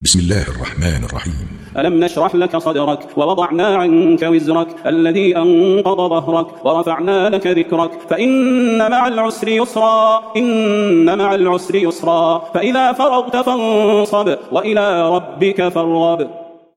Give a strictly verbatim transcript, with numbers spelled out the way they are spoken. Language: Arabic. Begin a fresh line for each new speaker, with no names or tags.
بسم الله الرحمن الرحيم.
ألم نشرح لك صدرك ووضعنا عنك وزرك الذي أنقض ظهرك ورفعنا لك ذكرك فإن مع العسر يسرا إن مع العسر يسرا فإذا فرغت فانصب وإلى ربك فارغب.